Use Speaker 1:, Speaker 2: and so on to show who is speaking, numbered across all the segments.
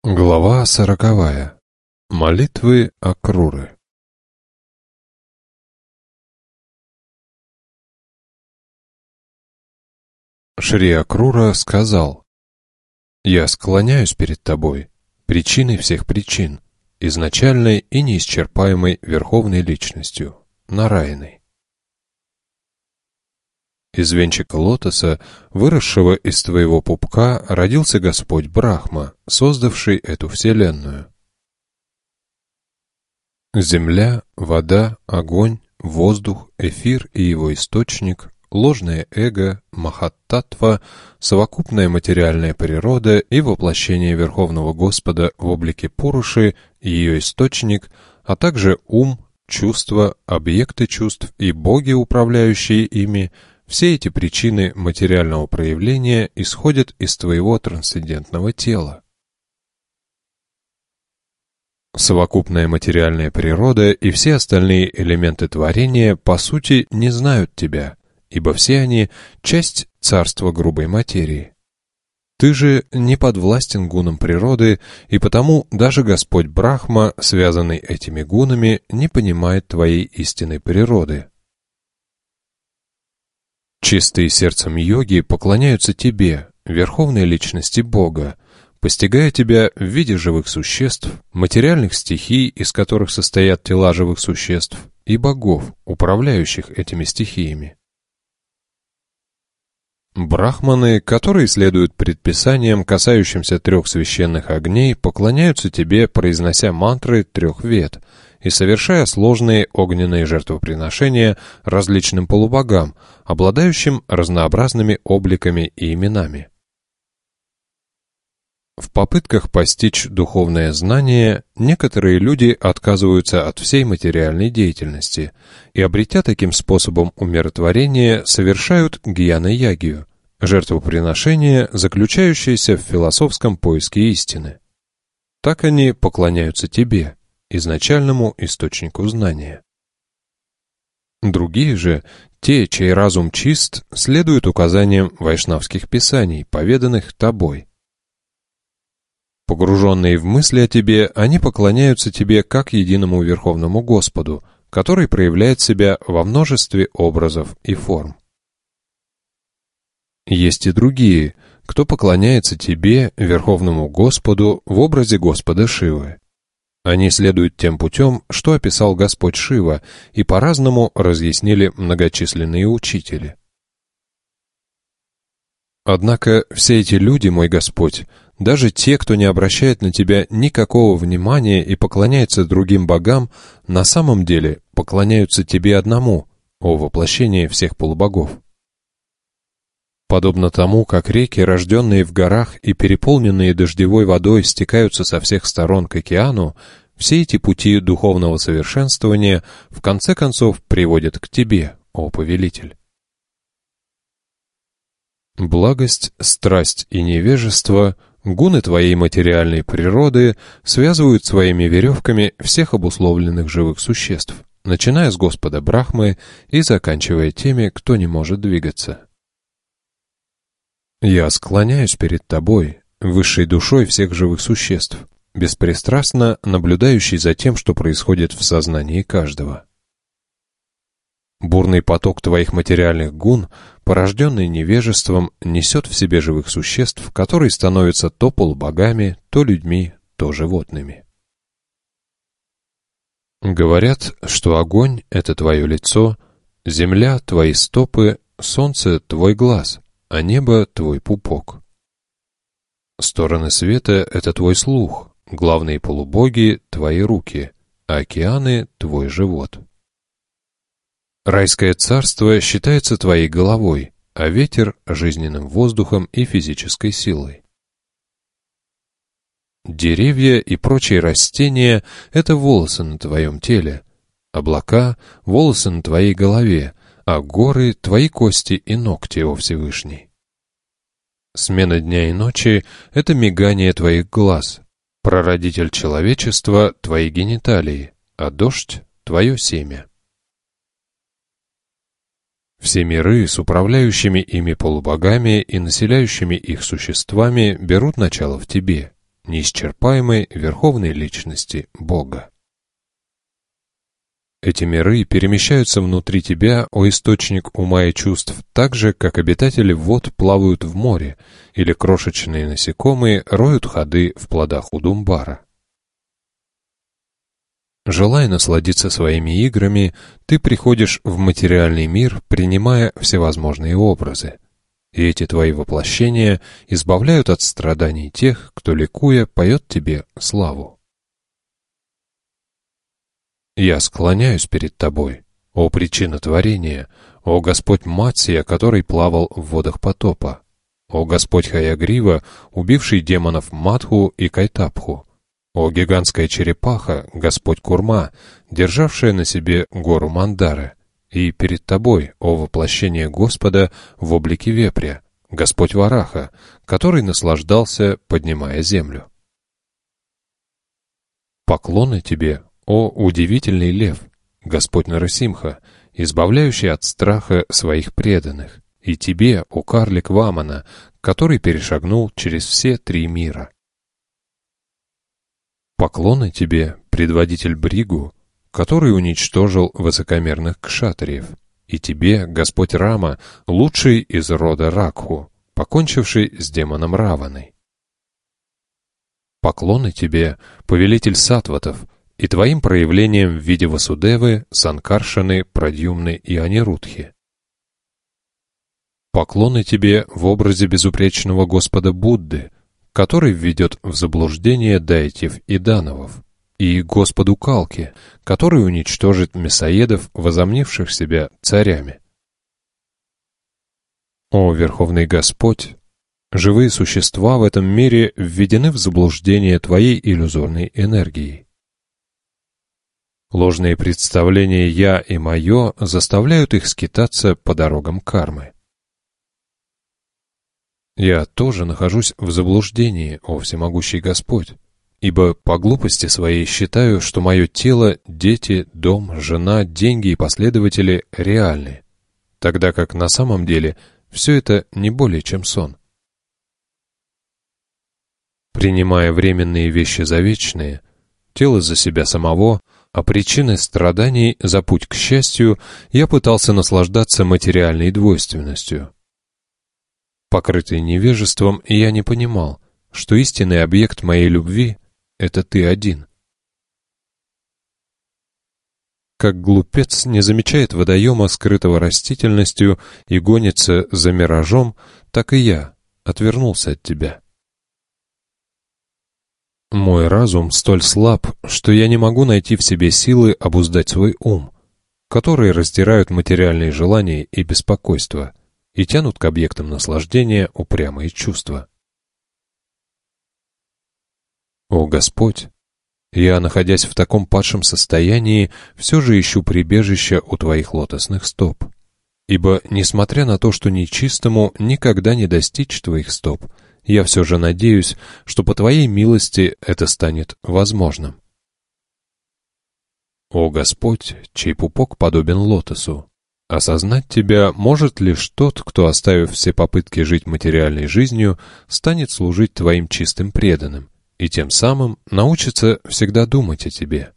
Speaker 1: Глава 40. Молитвы Акруры. Шри Акрура сказал: «Я склоняюсь перед тобой, причиной всех причин, изначальной и неисчерпаемой Верховной Личностью, Нараяной». Из венчика лотоса, выросшего из твоего пупка, родился Господь Брахма, создавший эту вселенную. Земля, вода, огонь, воздух, эфир и его источник, ложное эго, махаттатва, совокупная материальная природа и воплощение Верховного Господа в облике Пуруши и ее источник, а также ум, чувства, объекты чувств и боги, управляющие ими. Все эти причины материального проявления исходят из твоего трансцендентного тела. Совокупная материальная природа и все остальные элементы творения по сути не знают тебя, ибо все они — часть царства грубой материи. Ты же не подвластен гунам природы, и потому даже Господь Брахма, связанный этими гунами, не понимает твоей истинной природы. Чистые сердцем йоги поклоняются тебе, Верховной Личности Бога, постигая тебя в виде живых существ, материальных стихий, из которых состоят тела живых существ, и богов, управляющих этими стихиями. Брахманы, которые следуют предписаниям, касающимся 3 священных огней, поклоняются тебе, произнося мантры 3 вед и совершая сложные огненные жертвоприношения различным полубогам, обладающим разнообразными обликами и именами. В попытках постичь духовное знание некоторые люди отказываются от всей материальной деятельности и, обретя таким способом умиротворение, совершают гьяна-ягию, жертвоприношение, заключающееся в философском поиске истины. Так они поклоняются тебе, изначальному источнику знания. Другие же, те, чей разум чист, следуют указаниям вайшнавских писаний, поведанных тобой. Погруженные в мысли о тебе, они поклоняются тебе как единому Верховному Господу, который проявляет себя во множестве образов и форм. Есть и другие, кто поклоняется тебе, Верховному Господу, в образе Господа Шивы. Они следуют тем путем, что описал Господь Шива, и по-разному разъяснили многочисленные учители. Однако все эти люди, мой Господь, даже те, кто не обращает на тебя никакого внимания и поклоняется другим богам, на самом деле поклоняются тебе одному, о воплощении всех полубогов. Подобно тому, как реки, рожденные в горах и переполненные дождевой водой, стекаются со всех сторон к океану, все эти пути духовного совершенствования в конце концов приводят к тебе, о повелитель. Благость, страсть и невежество, гуны твоей материальной природы, связывают своими веревками всех обусловленных живых существ, начиная с Господа Брахмы и заканчивая теми, кто не может двигаться. Я склоняюсь перед тобой, высшей душой всех живых существ, беспристрастно наблюдающий за тем, что происходит в сознании каждого. Бурный поток твоих материальных гун, порожденный невежеством, несет в себе живых существ, которые становятся то полубогами, то людьми, то животными. Говорят, что огонь — это твое лицо, земля — твои стопы, солнце — твой глаз, а небо — твой пупок. Стороны света — это твой слух, главные полубоги — твои руки, а океаны — твой живот. Райское царство считается твоей головой, а ветер — жизненным воздухом и физической силой. Деревья и прочие растения — это волосы на твоем теле, облака — волосы на твоей голове, а горы — твои кости и ногти, о Всевышний. Смена дня и ночи — это мигание твоих глаз, прародитель человечества — твои гениталии, а дождь — твое семя. Все миры с управляющими ими полубогами и населяющими их существами берут начало в тебе, неисчерпаемой верховной личности Бога. Эти миры перемещаются внутри тебя, о источник ума и чувств, так же, как обитатели вод плавают в море, или крошечные насекомые роют ходы в плодах удумбара. Желая насладиться своими играми, ты приходишь в материальный мир, принимая всевозможные образы. И эти твои воплощения избавляют от страданий тех, кто, ликуя, поет тебе славу. Я склоняюсь перед тобой, о причина творения, о Господь Матсия, который плавал в водах потопа, о Господь Хаягрива, убивший демонов Матху и Кайтапху, о гигантская черепаха, Господь Курма, державшая на себе гору Мандары, и перед тобой, о воплощение Господа в облике вепря, Господь Вараха, который наслаждался, поднимая землю. Поклоны тебе, о удивительный лев, Господь Нарасимха, избавляющий от страха своих преданных, и тебе, о карлик Вамана, который перешагнул через все 3 мира. Поклоны тебе, предводитель Бригу, который уничтожил высокомерных кшатриев, и тебе, Господь Рама, лучший из рода Ракху, покончивший с демоном Раваной. Поклоны тебе, повелитель саттватов, и твоим проявлением в виде Васудевы, Санкаршаны, Прадьюмны и Анирудхи. Поклоны тебе в образе безупречного Господа Будды, который введет в заблуждение дайтьев и дановов, и Господу Калки, который уничтожит мясоедов, возомнивших себя царями. О Верховный Господь! Живые существа в этом мире введены в заблуждение твоей иллюзорной энергией. Ложные представления «я» и «моё» заставляют их скитаться по дорогам кармы. Я тоже нахожусь в заблуждении, о всемогущий Господь, ибо по глупости своей считаю, что мое тело, дети, дом, жена, деньги и последователи реальны, тогда как на самом деле все это не более чем сон. Принимая временные вещи за вечные, тело за себя самого, а причиной страданий за путь к счастью, я пытался наслаждаться материальной двойственностью. Покрытый невежеством, я не понимал, что истинный объект моей любви — это ты один. Как глупец не замечает водоема, скрытого растительностью, и гонится за миражом, так и я отвернулся от тебя. Мой разум столь слаб, что я не могу найти в себе силы обуздать свой ум, которые раздирают материальные желания и беспокойства и тянут к объектам наслаждения упрямые чувства. О Господь! Я, находясь в таком падшем состоянии, все же ищу прибежища у Твоих лотосных стоп. Ибо, несмотря на то, что нечистому никогда не достичь Твоих стоп, я все же надеюсь, что по Твоей милости это станет возможным. О Господь, чей пупок подобен лотосу! Осознать Тебя может лишь тот, кто, оставив все попытки жить материальной жизнью, станет служить Твоим чистым преданным, и тем самым научится всегда думать о Тебе.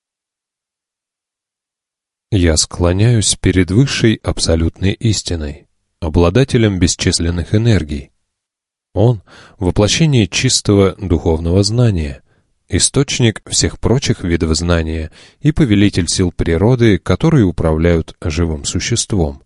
Speaker 1: Я склоняюсь перед высшей абсолютной истиной, обладателем бесчисленных энергий. Он — воплощение чистого духовного знания, источник всех прочих видов знания и повелитель сил природы, которые управляют живым существом.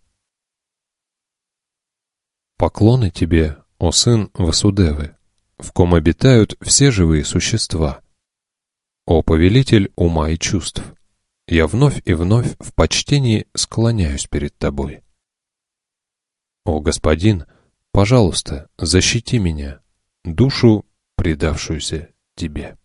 Speaker 1: Поклоны Тебе, о Сын Васудевы, в ком обитают все живые существа. О повелитель ума и чувств, я вновь и вновь в почтении склоняюсь перед Тобой. О Господин, пожалуйста, защити меня, душу, предавшуюся Тебе.